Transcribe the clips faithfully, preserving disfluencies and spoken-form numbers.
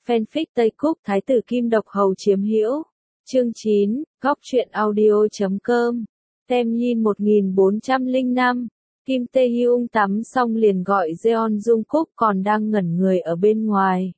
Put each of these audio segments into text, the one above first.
Fanfic Tây Cúc Thái tử Kim Độc Hầu chiếm hữu. Chương chín, góc truyện audio chấm com. Tem Yin một nghìn bốn trăm lẻ năm. Kim Tae Hyung tắm xong liền gọi Jeon Jungkook còn đang ngẩn người ở bên ngoài.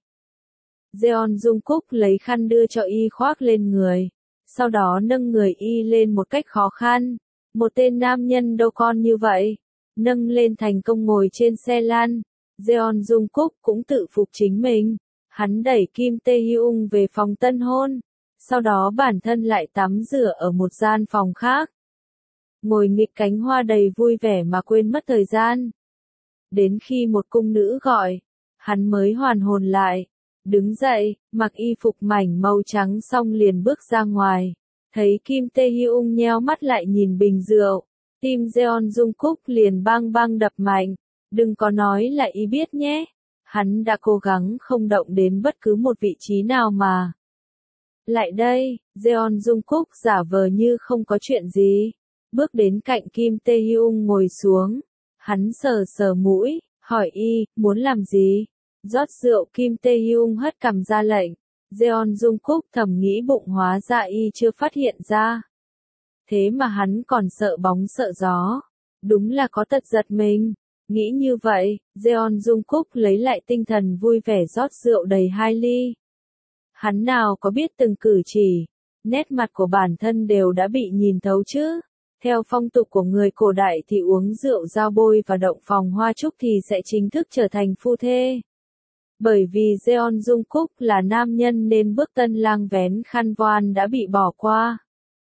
Jeon Jungkook lấy khăn đưa cho y khoác lên người. Sau đó nâng người y lên một cách khó khăn. Một tên nam nhân đâu con như vậy. Nâng lên thành công ngồi trên xe lăn. Jeon Jungkook cũng tự phục chính mình. Hắn đẩy Kim Tae Hyung về phòng tân hôn. Sau đó bản thân lại tắm rửa ở một gian phòng khác. Ngồi nghịch cánh hoa đầy vui vẻ mà quên mất thời gian. Đến khi một cung nữ gọi, hắn mới hoàn hồn lại. Đứng dậy, mặc y phục mảnh màu trắng xong liền bước ra ngoài. Thấy Kim Tae Hyung nheo mắt lại nhìn bình rượu. Tim Jeon Jungkook liền bang bang đập mạnh. Đừng có nói là y biết nhé. Hắn đã cố gắng không động đến bất cứ một vị trí nào mà. Lại đây, Jeon Jungkook giả vờ như không có chuyện gì. Bước đến cạnh Kim Tae Hyung ngồi xuống. Hắn sờ sờ mũi, hỏi y, muốn làm gì? Rót rượu. Kim Tae Hyung hất cằm ra lệnh. Jeon Jungkook thầm nghĩ bụng hóa ra y chưa phát hiện ra. Thế mà hắn còn sợ bóng sợ gió. Đúng là có tật giật mình. Nghĩ như vậy, Jeon Jungkook lấy lại tinh thần vui vẻ rót rượu đầy hai ly. Hắn nào có biết từng cử chỉ, nét mặt của bản thân đều đã bị nhìn thấu chứ. Theo phong tục của người cổ đại thì uống rượu giao bôi và động phòng hoa trúc thì sẽ chính thức trở thành phu thê. Bởi vì Jeon Jungkook là nam nhân nên bước tân lang vén khăn voan đã bị bỏ qua.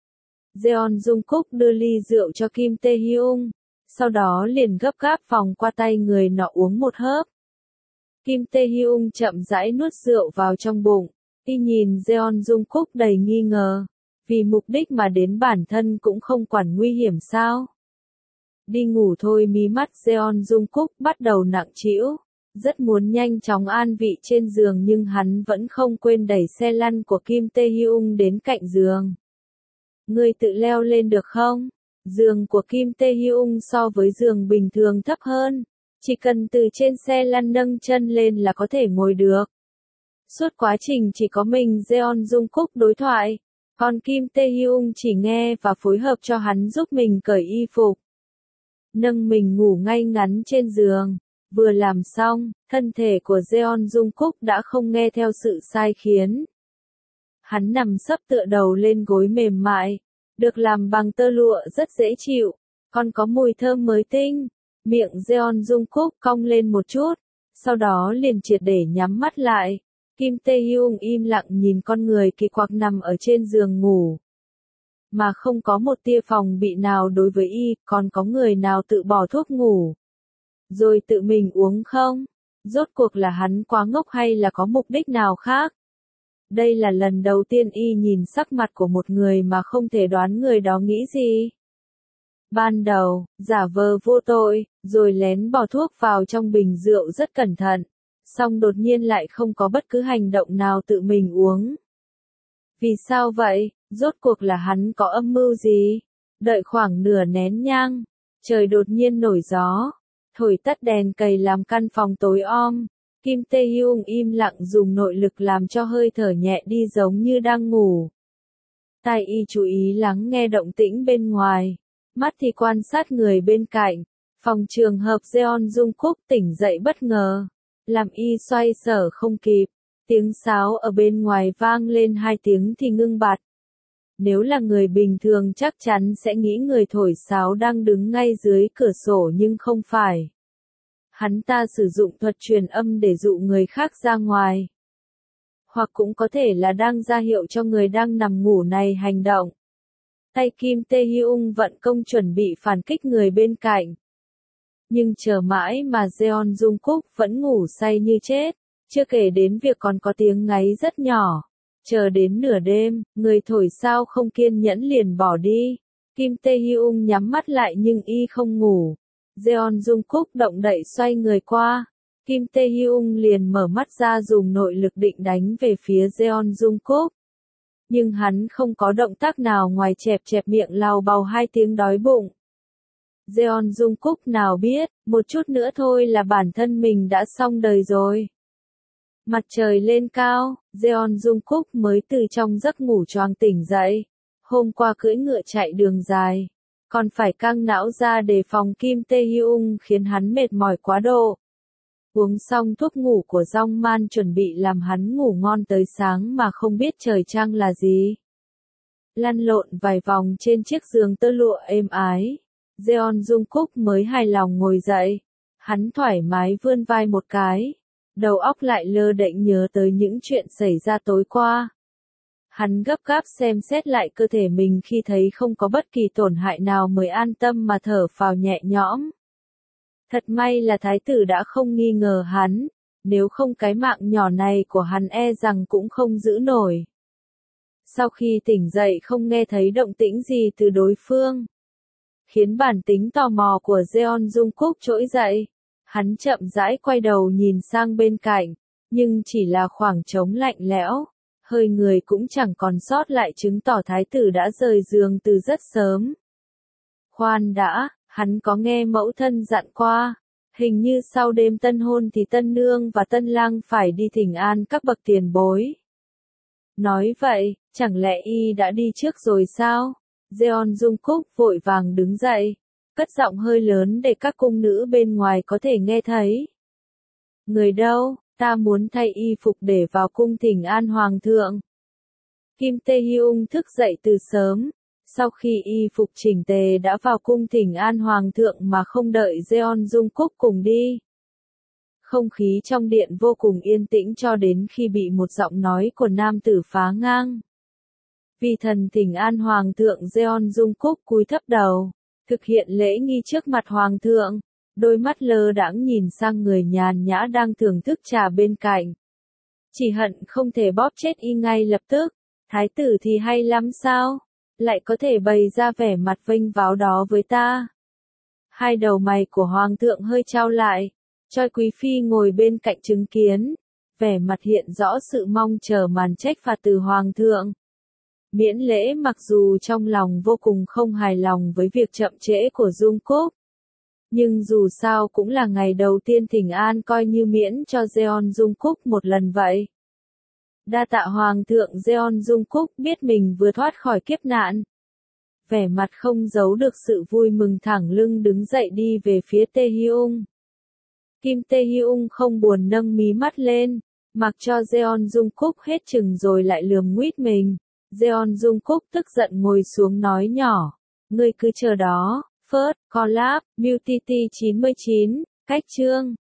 Jeon Jungkook đưa ly rượu cho Kim Tae Hyung. Sau đó liền gấp gáp vòng qua tay người nọ uống một hớp. Kim Tae Hyung chậm rãi nuốt rượu vào trong bụng. Y nhìn Jeon Jungkook đầy nghi ngờ. Vì mục đích mà đến bản thân cũng không quản nguy hiểm sao. Đi ngủ thôi. Mí mắt Jeon Jungkook bắt đầu nặng trĩu. Rất muốn nhanh chóng an vị trên giường nhưng hắn vẫn không quên đẩy xe lăn của Kim Tae Hyung đến cạnh giường. Ngươi tự leo lên được không? Giường của Kim Tae Hyung so với giường bình thường thấp hơn. Chỉ cần từ trên xe lăn nâng chân lên là có thể ngồi được. Suốt quá trình chỉ có mình Jeon Jungkook đối thoại. Còn Kim Tae Hyung chỉ nghe và phối hợp cho hắn giúp mình cởi y phục. Nâng mình ngủ ngay ngắn trên giường. Vừa làm xong, thân thể của Jeon Jungkook đã không nghe theo sự sai khiến. Hắn nằm sấp tựa đầu lên gối mềm mại. Được làm bằng tơ lụa rất dễ chịu. Còn có mùi thơm mới tinh. Miệng Jeon Jungkook cong lên một chút. Sau đó liền triệt để nhắm mắt lại. Kim Tae Hyung im lặng nhìn con người kỳ quặc nằm ở trên giường ngủ. Mà không có một tia phòng bị nào đối với y, còn có người nào tự bỏ thuốc ngủ. Rồi tự mình uống không? Rốt cuộc là hắn quá ngốc hay là có mục đích nào khác? Đây là lần đầu tiên y nhìn sắc mặt của một người mà không thể đoán người đó nghĩ gì. Ban đầu, giả vờ vô tội, rồi lén bỏ thuốc vào trong bình rượu rất cẩn thận. Xong đột nhiên lại không có bất cứ hành động nào tự mình uống. Vì sao vậy? Rốt cuộc là hắn có âm mưu gì? Đợi khoảng nửa nén nhang, trời đột nhiên nổi gió, thổi tắt đèn cầy làm căn phòng tối om. Kim Tae Hyung im lặng dùng nội lực làm cho hơi thở nhẹ đi giống như đang ngủ. Tai y chú ý lắng nghe động tĩnh bên ngoài, mắt thì quan sát người bên cạnh. Phòng trường hợp Jeon Jungkook tỉnh dậy bất ngờ, làm y xoay sở không kịp. Tiếng sáo ở bên ngoài vang lên hai tiếng thì ngưng bặt. Nếu là người bình thường chắc chắn sẽ nghĩ người thổi sáo đang đứng ngay dưới cửa sổ nhưng không phải. Hắn ta sử dụng thuật truyền âm để dụ người khác ra ngoài. Hoặc cũng có thể là đang ra hiệu cho người đang nằm ngủ này hành động. Tay Kim Tae Hyung vận công chuẩn bị phản kích người bên cạnh. Nhưng chờ mãi mà Jeon Jungkook vẫn ngủ say như chết. Chưa kể đến việc còn có tiếng ngáy rất nhỏ. Chờ đến nửa đêm, người thổi sao không kiên nhẫn liền bỏ đi. Kim Tae Hyung nhắm mắt lại nhưng y không ngủ. Jeon Jungkook động đậy xoay người qua. Kim Tae Hyung liền mở mắt ra dùng nội lực định đánh về phía Jeon Jungkook. Nhưng hắn không có động tác nào ngoài chẹp chẹp miệng lào bào hai tiếng đói bụng. Jeon Jungkook nào biết, một chút nữa thôi là bản thân mình đã xong đời rồi. Mặt trời lên cao, Jeon Jungkook mới từ trong giấc ngủ choàng tỉnh dậy. Hôm qua cưỡi ngựa chạy đường dài, còn phải căng não ra để phòng Kim Tae-hyung khiến hắn mệt mỏi quá độ. Uống xong thuốc ngủ của Jong Man chuẩn bị làm hắn ngủ ngon tới sáng mà không biết trời trăng là gì. Lăn lộn vài vòng trên chiếc giường tơ lụa êm ái, Jeon Jungkook mới hài lòng ngồi dậy. Hắn thoải mái vươn vai một cái, đầu óc lại lơ đễnh nhớ tới những chuyện xảy ra tối qua. Hắn gấp gáp xem xét lại cơ thể mình khi thấy không có bất kỳ tổn hại nào mới an tâm mà thở phào nhẹ nhõm. Thật may là thái tử đã không nghi ngờ hắn, nếu không cái mạng nhỏ này của hắn e rằng cũng không giữ nổi. Sau khi tỉnh dậy không nghe thấy động tĩnh gì từ đối phương, khiến bản tính tò mò của Jeon Jungkook trỗi dậy. Hắn chậm rãi quay đầu nhìn sang bên cạnh, nhưng chỉ là khoảng trống lạnh lẽo, hơi người cũng chẳng còn sót lại chứng tỏ thái tử đã rời giường từ rất sớm. Khoan đã, hắn có nghe mẫu thân dặn qua, hình như sau đêm tân hôn thì tân nương và tân lang phải đi thỉnh an các bậc tiền bối. Nói vậy, chẳng lẽ y đã đi trước rồi sao? Jeon Jungkook vội vàng đứng dậy, cất giọng hơi lớn để các cung nữ bên ngoài có thể nghe thấy. Người đâu, ta muốn thay y phục để vào cung thỉnh an hoàng thượng. Kim Tae-hyung thức dậy từ sớm, sau khi y phục chỉnh tề đã vào cung thỉnh an hoàng thượng mà không đợi Jeon Jungkook cùng đi. Không khí trong điện vô cùng yên tĩnh cho đến khi bị một giọng nói của nam tử phá ngang. Vì thần thỉnh an hoàng thượng, Jeon Jungkook cúi thấp đầu, thực hiện lễ nghi trước mặt hoàng thượng, đôi mắt lơ đãng nhìn sang người nhàn nhã đang thưởng thức trà bên cạnh. Chỉ hận không thể bóp chết y ngay lập tức, thái tử thì hay lắm sao, lại có thể bày ra vẻ mặt vênh váo đó với ta. Hai đầu mày của hoàng thượng hơi trao lại, Choi quý phi ngồi bên cạnh chứng kiến, vẻ mặt hiện rõ sự mong chờ màn trách phạt từ hoàng thượng. Miễn lễ mặc dù trong lòng vô cùng không hài lòng với việc chậm trễ của Jungkook, nhưng dù sao cũng là ngày đầu tiên thỉnh an, coi như miễn cho Jeon Jungkook một lần vậy. Đa tạ hoàng thượng. Jeon Jungkook biết mình vừa thoát khỏi kiếp nạn, vẻ mặt không giấu được sự vui mừng, thẳng lưng đứng dậy đi về phía Tae-hyung. Kim Tae-hyung không buồn nâng mí mắt lên, mặc cho Jeon Jungkook hết chừng rồi lại lườm nguýt mình. Jeon Jungkook tức giận ngồi xuống nói nhỏ, ngươi cứ chờ đó. First Collab, Beauty chín mươi chín, cách chương.